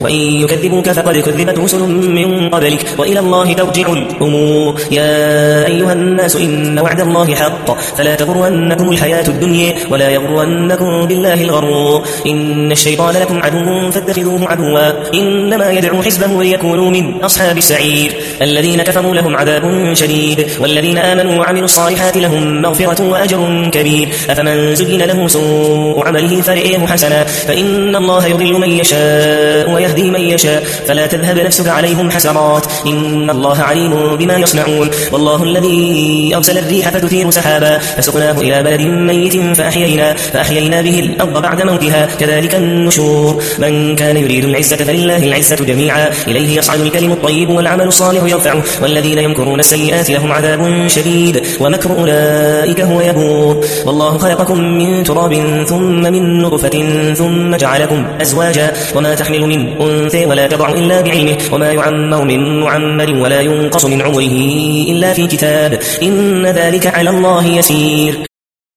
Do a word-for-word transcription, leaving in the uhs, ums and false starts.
وإن يكذبوك فقد كذبت رسل من قبلك وإلى الله ترجع الأمور. يا أيها الناس إن وعد الله حق فلا تغرنكم الحياة الدنيا ولا يغرنكم بالله الغرور. إن الشيطان لكم عدو فاتخذوه عدوا إنما يدعو حزبه ليكونوا من أصحاب السعير. الذين كفروا لهم عذاب شديد والذين آمنوا وعملوا الصالحات لهم مغفرة وأجر كبير. أفمن زين له سوء عمله فرئيه حسنا فإن الله يضل من يشاء ويهدي من يشاء فلا تذهب نفسك عليهم حسرات إن الله عليم بما يصنعون. والله الذي أرسل الريح فتثير سحابا فسقناه إلى بلد ميت فأحيينا, فأحيينا به الأرض بعد موتها كذلك النشور. من كان يريد العزة فلله العزة جميعا إليه يصعد الكلم الطيب والعمل الصالح يرفعه والذين يمكرون السيئات لهم عذاب شديد ومكر أولئك هو يبور. والله خلقكم من تراب ثم من نطفة ثم جعلكم أزواجا وما تحمل من أنثى ولا تضع إلا بعلمه وما يعمر من معمر ولا ينقص من عمره إلا في كتاب إن ذلك على الله يسير.